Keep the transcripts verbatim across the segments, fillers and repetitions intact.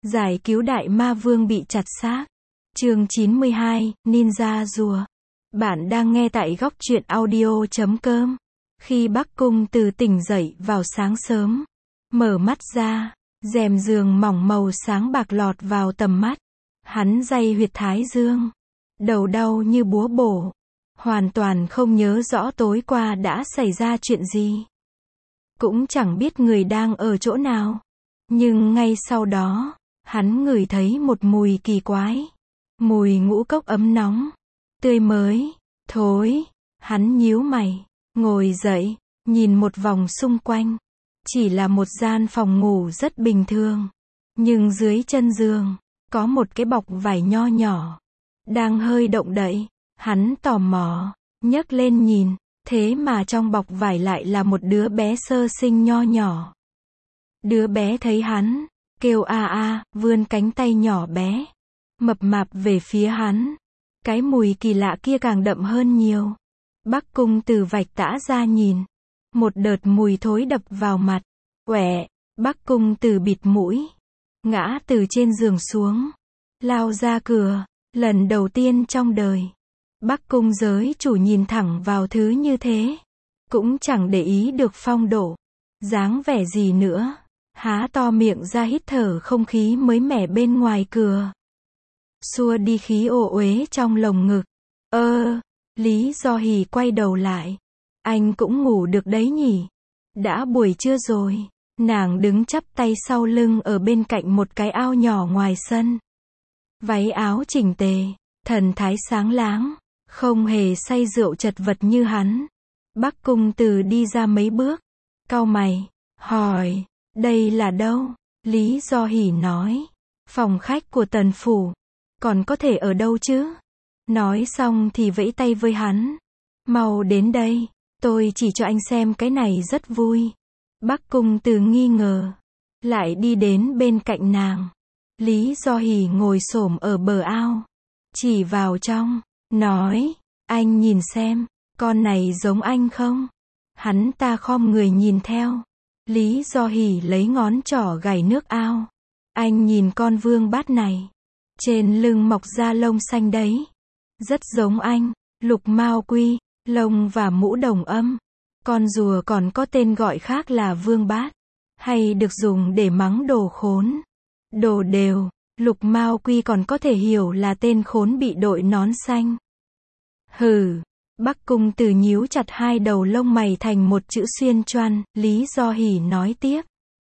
Giải cứu đại ma vương bị chặt xác. Chương chín mươi hai, Ninja rùa. Bạn đang nghe tại góc truyện audio chấm com. Khi Bắc Cung Từ tỉnh dậy vào sáng sớm, mở mắt ra, rèm giường mỏng màu sáng bạc lọt vào tầm mắt. Hắn day huyệt thái dương, đầu đau như búa bổ, hoàn toàn không nhớ rõ tối qua đã xảy ra chuyện gì. Cũng chẳng biết người đang ở chỗ nào. Nhưng ngay sau đó, hắn ngửi thấy một mùi kỳ quái. Mùi ngũ cốc ấm nóng, tươi mới, thối. Hắn nhíu mày, ngồi dậy, nhìn một vòng xung quanh. Chỉ là một gian phòng ngủ rất bình thường. Nhưng dưới chân giường, có một cái bọc vải nho nhỏ, đang hơi động đậy. Hắn tò mò, nhấc lên nhìn, thế mà trong bọc vải lại là một đứa bé sơ sinh nho nhỏ. Đứa bé thấy hắn, kêu a a, vươn cánh tay nhỏ bé, mập mạp về phía hắn. Cái mùi kỳ lạ kia càng đậm hơn nhiều. Bắc Cung Từ vạch tã ra nhìn, một đợt mùi thối đập vào mặt. Quẹ, Bắc Cung Từ bịt mũi, ngã từ trên giường xuống, lao ra cửa. Lần đầu tiên trong đời, Bắc Cung giới chủ nhìn thẳng vào thứ như thế, cũng chẳng để ý được phong độ, dáng vẻ gì nữa, há to miệng ra hít thở không khí mới mẻ bên ngoài cửa, xua đi khí ô uế trong lồng ngực. Ơ, Lý Do Hỉ quay đầu lại, anh cũng ngủ được đấy nhỉ? Đã buổi trưa rồi. Nàng đứng chắp tay sau lưng ở bên cạnh một cái ao nhỏ ngoài sân. Váy áo chỉnh tề, thần thái sáng láng, không hề say rượu chật vật như hắn. Bắc Cung Từ đi ra mấy bước, cau mày, hỏi, đây là đâu? Lý Do Hỉ nói, phòng khách của Tần phủ. Còn có thể ở đâu chứ? Nói xong thì vẫy tay với hắn, mau đến đây, tôi chỉ cho anh xem cái này rất vui. Bắc Cung Từ nghi ngờ, lại đi đến bên cạnh nàng. Lý Do Hỉ ngồi xổm ở bờ ao, chỉ vào trong, nói, anh nhìn xem, con này giống anh không? Hắn ta khom người nhìn theo. Lý Do Hỉ lấy ngón trỏ gảy nước ao. Anh nhìn con vương bát này, trên lưng mọc da lông xanh đấy, rất giống anh. Lục mao quy, lông và mũ đồng âm. Con rùa còn có tên gọi khác là vương bát, hay được dùng để mắng đồ khốn, đồ đều. Lục mao quy còn có thể hiểu là tên khốn bị đội nón xanh. Hừ. Bắc Cung Từ nhíu chặt hai đầu lông mày thành một chữ xuyên choan. Lý Do Hỉ nói tiếp,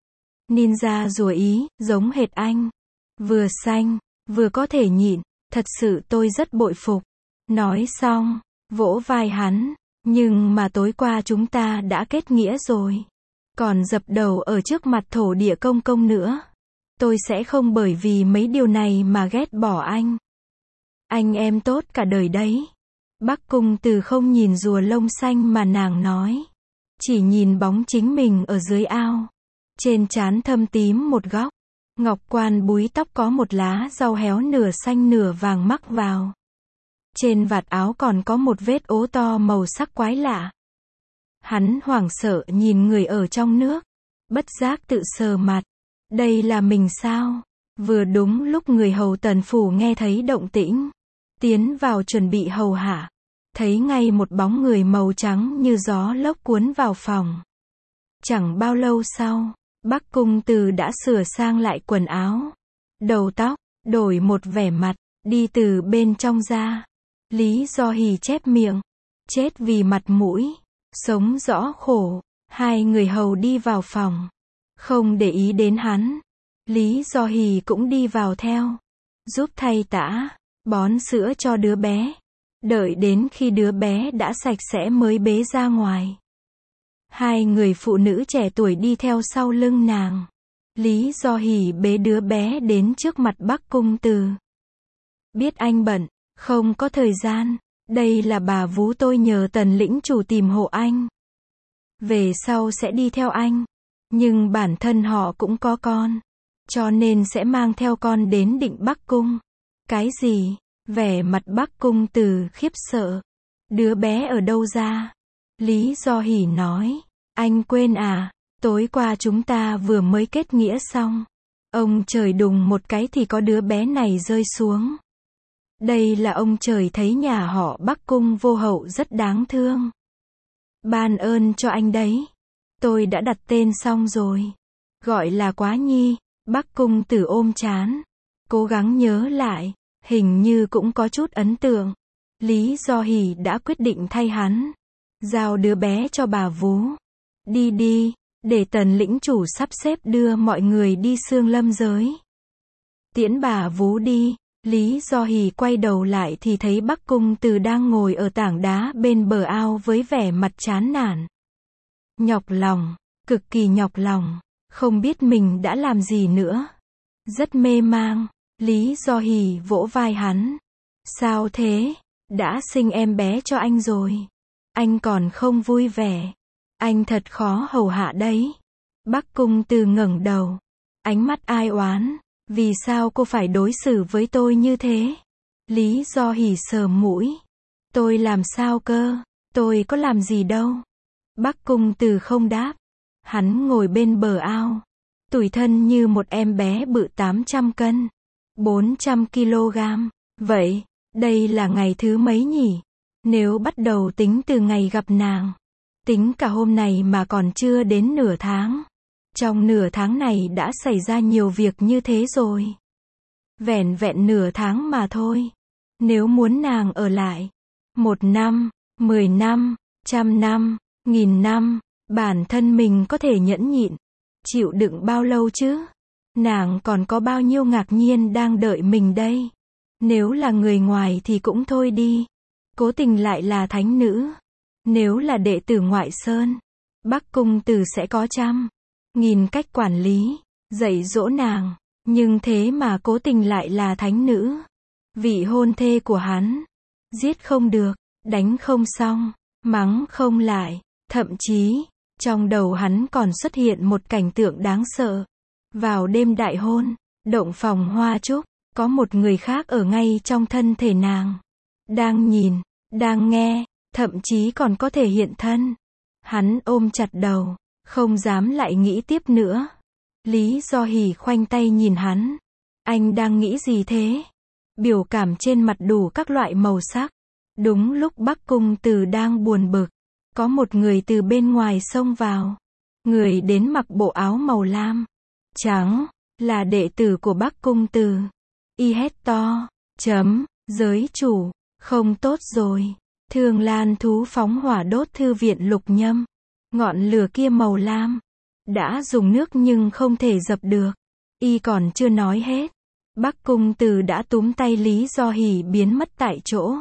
ninja rùa ý, giống hệt anh, vừa xanh, vừa có thể nhịn, thật sự tôi rất bội phục. Nói xong, vỗ vai hắn, nhưng mà tối qua chúng ta đã kết nghĩa rồi, còn dập đầu ở trước mặt thổ địa công công nữa. Tôi sẽ không bởi vì mấy điều này mà ghét bỏ anh. Anh em tốt cả đời đấy. Bắc Cung Từ không nhìn rùa lông xanh mà nàng nói, chỉ nhìn bóng chính mình ở dưới ao. Trên trán thâm tím một góc, ngọc quan búi tóc có một lá rau héo nửa xanh nửa vàng mắc vào. Trên vạt áo còn có một vết ố to màu sắc quái lạ. Hắn hoảng sợ nhìn người ở trong nước, bất giác tự sờ mặt. Đây là mình sao? Vừa đúng lúc người hầu Tần phủ nghe thấy động tĩnh, tiến vào chuẩn bị hầu hạ, thấy ngay một bóng người màu trắng như gió lốc cuốn vào phòng. Chẳng bao lâu sau, Bắc Cung Từ đã sửa sang lại quần áo, đầu tóc, đổi một vẻ mặt, đi từ bên trong ra. Lý Do Hỉ chép miệng, chết vì mặt mũi, sống rõ khổ. Hai người hầu đi vào phòng, không để ý đến hắn. Lý Do Hỉ cũng đi vào theo, giúp thay tã, bón sữa cho đứa bé. Đợi đến khi đứa bé đã sạch sẽ mới bế ra ngoài. Hai người phụ nữ trẻ tuổi đi theo sau lưng nàng. Lý Do Hỉ bế đứa bé đến trước mặt Bắc Cung Từ. Biết anh bận, không có thời gian, đây là bà vú tôi nhờ Tần lĩnh chủ tìm hộ anh. Về sau sẽ đi theo anh, nhưng bản thân họ cũng có con, cho nên sẽ mang theo con đến Định Bắc Cung. Cái gì? Vẻ mặt Bắc Cung Từ khiếp sợ. Đứa bé ở đâu ra? Lý Do Hỉ nói, anh quên à, tối qua chúng ta vừa mới kết nghĩa xong. Ông trời đùng một cái thì có đứa bé này rơi xuống. Đây là ông trời thấy nhà họ Bắc Cung vô hậu rất đáng thương. Ban ơn cho anh đấy. Tôi đã đặt tên xong rồi. Gọi là Quá Nhi. Bắc Cung Tử ôm trán. Cố gắng nhớ lại. Hình như cũng có chút ấn tượng. Lý Do Hỷ đã quyết định thay hắn. Giao đứa bé cho bà vú. Đi đi, để Tần lĩnh chủ sắp xếp đưa mọi người đi Xương Lâm giới. Tiễn bà vú đi. Lý Do Hỷ quay đầu lại thì thấy Bắc Cung Từ đang ngồi ở tảng đá bên bờ ao với vẻ mặt chán nản. Nhọc lòng, cực kỳ nhọc lòng, không biết mình đã làm gì nữa. Rất mê mang, Lý Do Hỷ vỗ vai hắn. Sao thế? Đã sinh em bé cho anh rồi. Anh còn không vui vẻ. Anh thật khó hầu hạ đấy. Bắc Cung Từ ngẩng đầu. Ánh mắt ai oán. Vì sao cô phải đối xử với tôi như thế? Lý Do Hỷ sờ mũi. Tôi làm sao cơ? Tôi có làm gì đâu. Bắc Cung Từ không đáp. Hắn ngồi bên bờ ao. Tủi thân như một em bé bự tám trăm cân. bốn trăm ki lô gam. Vậy, đây là ngày thứ mấy nhỉ? Nếu bắt đầu tính từ ngày gặp nàng. Tính cả hôm này mà còn chưa đến nửa tháng. Trong nửa tháng này đã xảy ra nhiều việc như thế rồi. Vẻn vẹn nửa tháng mà thôi. Nếu muốn nàng ở lại. Một năm, mười năm, trăm năm, nghìn năm. Bản thân mình có thể nhẫn nhịn. Chịu đựng bao lâu chứ? Nàng còn có bao nhiêu ngạc nhiên đang đợi mình đây? Nếu là người ngoài thì cũng thôi đi. Cố tình lại là thánh nữ. Nếu là đệ tử Ngoại Sơn, Bắc Cung Từ sẽ có trăm nghìn cách quản lý, dạy dỗ nàng. Nhưng thế mà cố tình lại là thánh nữ. Vị hôn thê của hắn. Giết không được, đánh không xong, mắng không lại. Thậm chí, trong đầu hắn còn xuất hiện một cảnh tượng đáng sợ. Vào đêm đại hôn, động phòng hoa trúc, có một người khác ở ngay trong thân thể nàng. Đang nhìn, đang nghe, thậm chí còn có thể hiện thân. Hắn ôm chặt đầu, không dám lại nghĩ tiếp nữa. Lý Do Hỷ khoanh tay nhìn hắn. Anh đang nghĩ gì thế? Biểu cảm trên mặt đủ các loại màu sắc. Đúng lúc Bắc Cung Từ đang buồn bực, có một người từ bên ngoài xông vào. Người đến mặc bộ áo màu lam, trắng, là đệ tử của Bắc Cung Từ. Y hét to, chấm, giới chủ, không tốt rồi. Thương Lan thú phóng hỏa đốt thư viện Lục Nhâm. Ngọn lửa kia màu lam. Đã dùng nước nhưng không thể dập được. Y còn chưa nói hết. Bắc Cung Từ đã túm tay Lý Do Hỷ biến mất tại chỗ.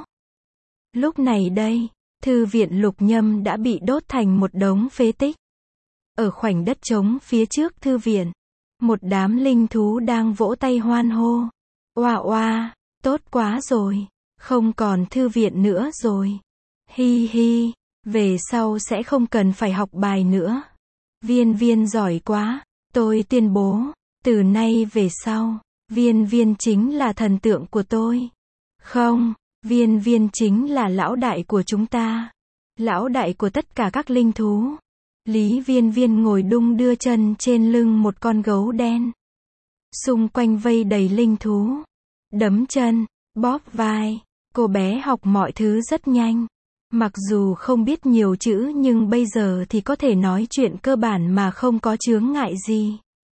Lúc này đây, thư viện Lục Nhâm đã bị đốt thành một đống phế tích. Ở khoảnh đất trống phía trước thư viện, một đám linh thú đang vỗ tay hoan hô. Oa oa, tốt quá rồi. Không còn thư viện nữa rồi. Hi hi, về sau sẽ không cần phải học bài nữa. Viên Viên giỏi quá. Tôi tuyên bố, từ nay về sau, Viên Viên chính là thần tượng của tôi. Không, Viên Viên chính là lão đại của chúng ta. Lão đại của tất cả các linh thú. Lý Viên Viên ngồi đung đưa chân trên lưng một con gấu đen. Xung quanh vây đầy linh thú. Đấm chân, bóp vai. Cô bé học mọi thứ rất nhanh. Mặc dù không biết nhiều chữ nhưng bây giờ thì có thể nói chuyện cơ bản mà không có chướng ngại gì.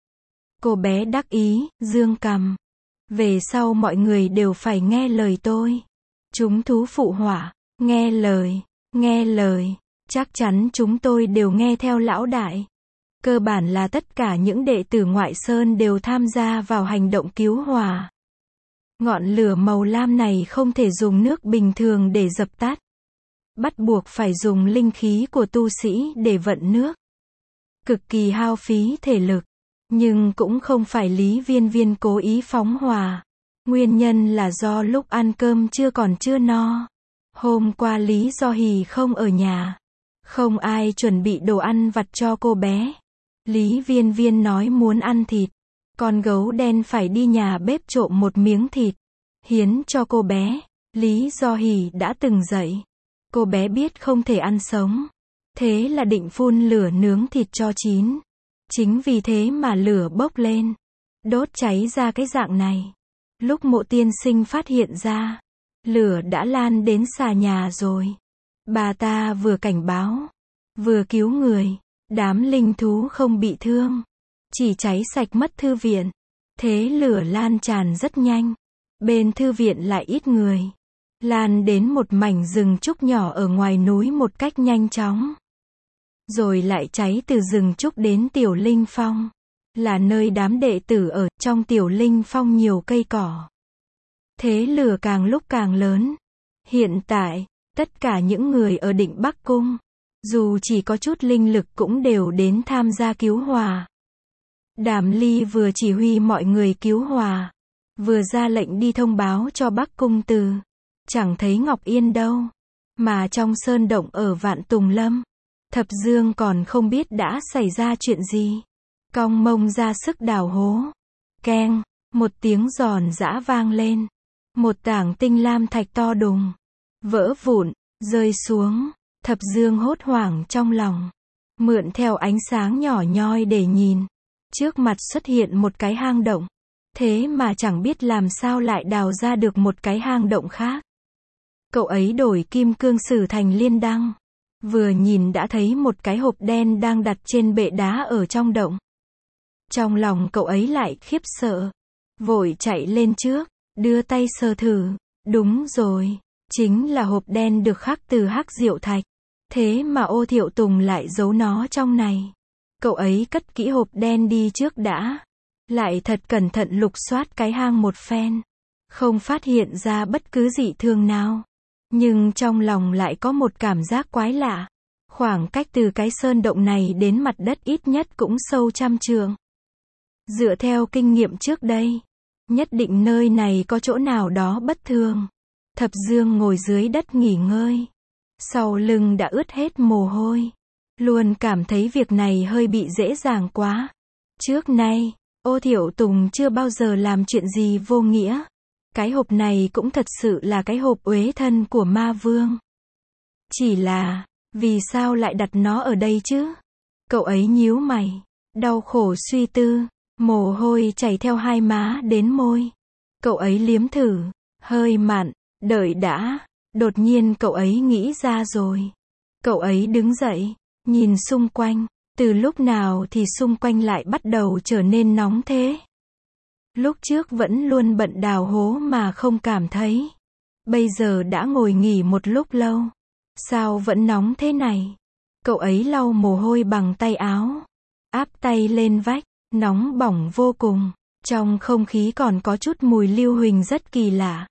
Cô bé đắc ý, dương cằm. Về sau mọi người đều phải nghe lời tôi. Chúng thú phụ họa, nghe lời, nghe lời. Chắc chắn chúng tôi đều nghe theo lão đại. Cơ bản là tất cả những đệ tử Ngoại Sơn đều tham gia vào hành động cứu hỏa. Ngọn lửa màu lam này không thể dùng nước bình thường để dập tắt. Bắt buộc phải dùng linh khí của tu sĩ để vận nước. Cực kỳ hao phí thể lực. Nhưng cũng không phải Lý Viên Viên cố ý phóng hỏa. Nguyên nhân là do lúc ăn cơm trưa còn chưa no. Hôm qua Lý Do Hỷ không ở nhà. Không ai chuẩn bị đồ ăn vặt cho cô bé. Lý Viên Viên nói muốn ăn thịt. Con gấu đen phải đi nhà bếp trộm một miếng thịt. Hiến cho cô bé. Lý Do Hỷ đã từng dạy. Cô bé biết không thể ăn sống. Thế là định phun lửa nướng thịt cho chín. Chính vì thế mà lửa bốc lên. đốt cháy ra cái dạng này. Lúc Mộ tiên sinh phát hiện ra, lửa đã lan đến xà nhà rồi. Bà ta vừa cảnh báo, vừa cứu người, đám linh thú không bị thương, chỉ cháy sạch mất thư viện. Thế lửa lan tràn rất nhanh, bên thư viện lại ít người, lan đến một mảnh rừng trúc nhỏ ở ngoài núi một cách nhanh chóng. Rồi lại cháy từ rừng trúc đến Tiểu Linh Phong, là nơi đám đệ tử ở. Trong Tiểu Linh Phong nhiều cây cỏ. Thế lửa càng lúc càng lớn. Hiện tại, tất cả những người ở Định Bắc Cung, dù chỉ có chút linh lực cũng đều đến tham gia cứu hỏa. Đàm Ly vừa chỉ huy mọi người cứu hỏa, vừa ra lệnh đi thông báo cho Bắc Cung Từ. Chẳng thấy Ngọc Yên đâu, mà trong sơn động ở Vạn Tùng Lâm, Thập Dương còn không biết đã xảy ra chuyện gì. Cong mông ra sức đào hố. Keng, một tiếng giòn giã vang lên. Một tảng tinh lam thạch to đùng, vỡ vụn, rơi xuống. Thập Dương hốt hoảng trong lòng, mượn theo ánh sáng nhỏ nhoi để nhìn. Trước mặt xuất hiện một cái hang động. Thế mà chẳng biết làm sao lại đào ra được một cái hang động khác. Cậu ấy đổi kim cương sử thành liên đăng. Vừa nhìn đã thấy một cái hộp đen đang đặt trên bệ đá ở trong động. Trong lòng cậu ấy lại khiếp sợ, vội chạy lên trước, đưa tay sờ thử. Đúng rồi, chính là hộp đen được khắc từ hắc diệu thạch. Thế mà Ô Thiệu Tùng lại giấu nó trong này. Cậu ấy cất kỹ hộp đen đi trước đã, lại thật cẩn thận lục soát cái hang một phen, không phát hiện ra bất cứ dị thường nào. Nhưng trong lòng lại có một cảm giác quái lạ. Khoảng cách từ cái sơn động này đến mặt đất ít nhất cũng sâu trăm trượng. Dựa theo kinh nghiệm trước đây, nhất định nơi này có chỗ nào đó bất thường. Thập Dương ngồi dưới đất nghỉ ngơi, sau lưng đã ướt hết mồ hôi, luôn cảm thấy việc này hơi bị dễ dàng quá. Trước nay, Ô Thiệu Tùng chưa bao giờ làm chuyện gì vô nghĩa. Cái hộp này cũng thật sự là cái hộp uế thân của ma vương. Chỉ là, vì sao lại đặt nó ở đây chứ? Cậu ấy nhíu mày, đau khổ suy tư, mồ hôi chảy theo hai má đến môi. Cậu ấy liếm thử, hơi mặn, đợi đã. Đột nhiên cậu ấy nghĩ ra rồi. Cậu ấy đứng dậy, nhìn xung quanh. Từ lúc nào thì xung quanh lại bắt đầu trở nên nóng thế? Lúc trước vẫn luôn bận đào hố mà không cảm thấy. Bây giờ đã ngồi nghỉ một lúc lâu. Sao vẫn nóng thế này? Cậu ấy lau mồ hôi bằng tay áo, áp tay lên vách, nóng bỏng vô cùng. Trong không khí còn có chút mùi lưu huỳnh rất kỳ lạ.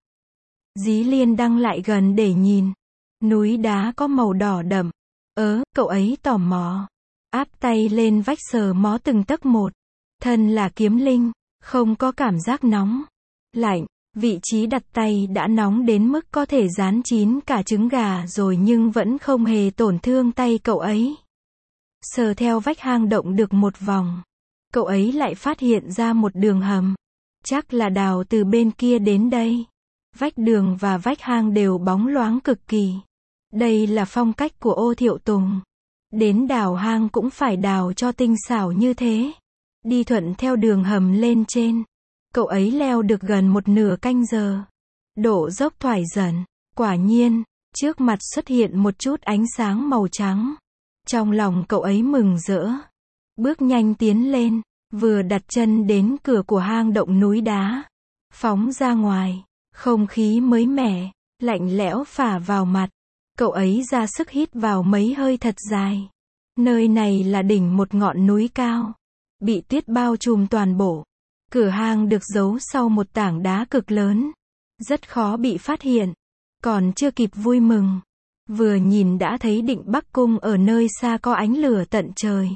Dí Liên Đăng lại gần để nhìn. Núi đá có màu đỏ đậm. Ớ, cậu ấy tò mò. Áp tay lên vách sờ mó từng tấc một. Thân là kiếm linh, không có cảm giác nóng, lạnh. Vị trí đặt tay đã nóng đến mức có thể rán chín cả trứng gà rồi nhưng vẫn không hề tổn thương tay cậu ấy. Sờ theo vách hang động được một vòng, cậu ấy lại phát hiện ra một đường hầm. Chắc là đào từ bên kia đến đây. Vách đường và vách hang đều bóng loáng cực kỳ. Đây là phong cách của Ô Thiệu Tùng. Đến đào hang cũng phải đào cho tinh xảo như thế. Đi thuận theo đường hầm lên trên. Cậu ấy leo được gần một nửa canh giờ. Độ dốc thoải dần. Quả nhiên, trước mặt xuất hiện một chút ánh sáng màu trắng. Trong lòng cậu ấy mừng rỡ. Bước nhanh tiến lên, vừa đặt chân đến cửa của hang động núi đá. Phóng ra ngoài, không khí mới mẻ, lạnh lẽo phả vào mặt. Cậu ấy ra sức hít vào mấy hơi thật dài. Nơi này là đỉnh một ngọn núi cao, bị tuyết bao trùm toàn bộ. Cửa hang được giấu sau một tảng đá cực lớn, rất khó bị phát hiện. Còn chưa kịp vui mừng, vừa nhìn đã thấy Định Bắc Cung ở nơi xa có ánh lửa tận trời.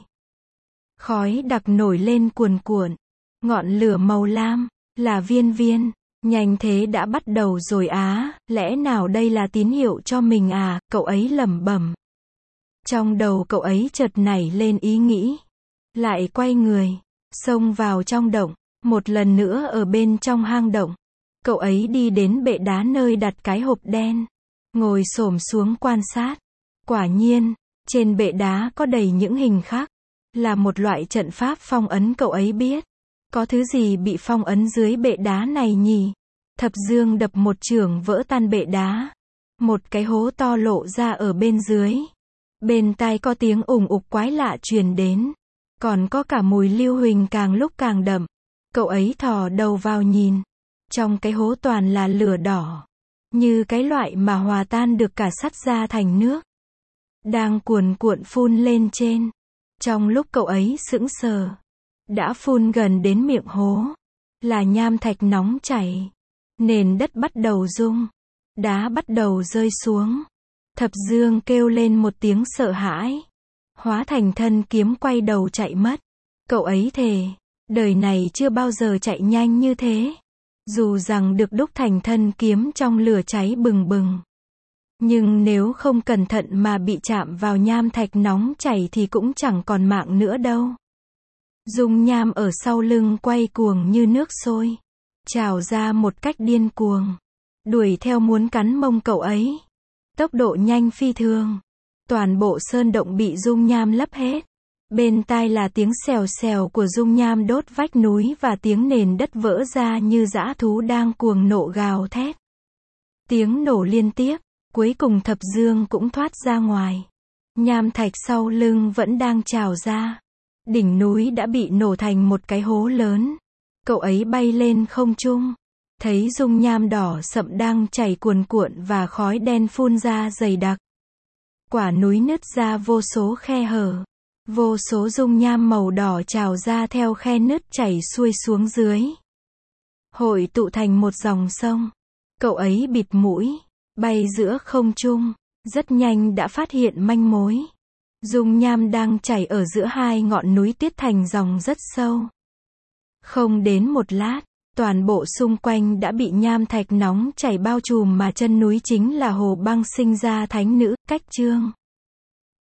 Khói đặc nổi lên cuồn cuộn, ngọn lửa màu lam, là viên viên. Nhanh thế đã bắt đầu rồi á, lẽ nào đây là tín hiệu cho mình à, cậu ấy lẩm bẩm. Trong đầu cậu ấy chợt nảy lên ý nghĩ. Lại quay người, xông vào trong động, một lần nữa ở bên trong hang động. Cậu ấy đi đến bệ đá nơi đặt cái hộp đen, ngồi xổm xuống quan sát. Quả nhiên, trên bệ đá có đầy những hình khắc, là một loại trận pháp phong ấn cậu ấy biết. Có thứ gì bị phong ấn dưới bệ đá này nhỉ? Thập Dương đập một chưởng vỡ tan bệ đá. Một cái hố to lộ ra ở bên dưới. Bên tai có tiếng ủng ục quái lạ truyền đến. Còn có cả mùi lưu huỳnh càng lúc càng đậm. Cậu ấy thò đầu vào nhìn. Trong cái hố toàn là lửa đỏ. Như cái loại mà hòa tan được cả sắt ra thành nước. Đang cuồn cuộn phun lên trên. Trong lúc cậu ấy sững sờ. Đã phun gần đến miệng hố. Là nham thạch nóng chảy. Nền đất bắt đầu rung. Đá bắt đầu rơi xuống. Thập Dương kêu lên một tiếng sợ hãi. Hóa thành thân kiếm quay đầu chạy mất. Cậu ấy thề. Đời này chưa bao giờ chạy nhanh như thế. Dù rằng được đúc thành thân kiếm trong lửa cháy bừng bừng. Nhưng nếu không cẩn thận mà bị chạm vào nham thạch nóng chảy thì cũng chẳng còn mạng nữa đâu. Dung nham ở sau lưng quay cuồng như nước sôi. Trào ra một cách điên cuồng. Đuổi theo muốn cắn mông cậu ấy. Tốc độ nhanh phi thường. Toàn bộ sơn động bị dung nham lấp hết. Bên tai là tiếng xèo xèo của dung nham đốt vách núi và tiếng nền đất vỡ ra như dã thú đang cuồng nộ gào thét. Tiếng nổ liên tiếp. Cuối cùng Thập Dương cũng thoát ra ngoài. Nham thạch sau lưng vẫn đang trào ra. Đỉnh núi đã bị nổ thành một cái hố lớn. Cậu ấy bay lên không trung. Thấy dung nham đỏ sậm đang chảy cuồn cuộn và khói đen phun ra dày đặc. Quả núi nứt ra vô số khe hở. Vô số dung nham màu đỏ trào ra theo khe nứt chảy xuôi xuống dưới. Hội tụ thành một dòng sông. Cậu ấy bịt mũi. Bay giữa không trung. Rất nhanh đã phát hiện manh mối. Dung nham đang chảy ở giữa hai ngọn núi tiết thành dòng rất sâu. Không đến một lát, toàn bộ xung quanh đã bị nham thạch nóng chảy bao trùm mà chân núi chính là hồ băng sinh ra thánh nữ, Cách Chương.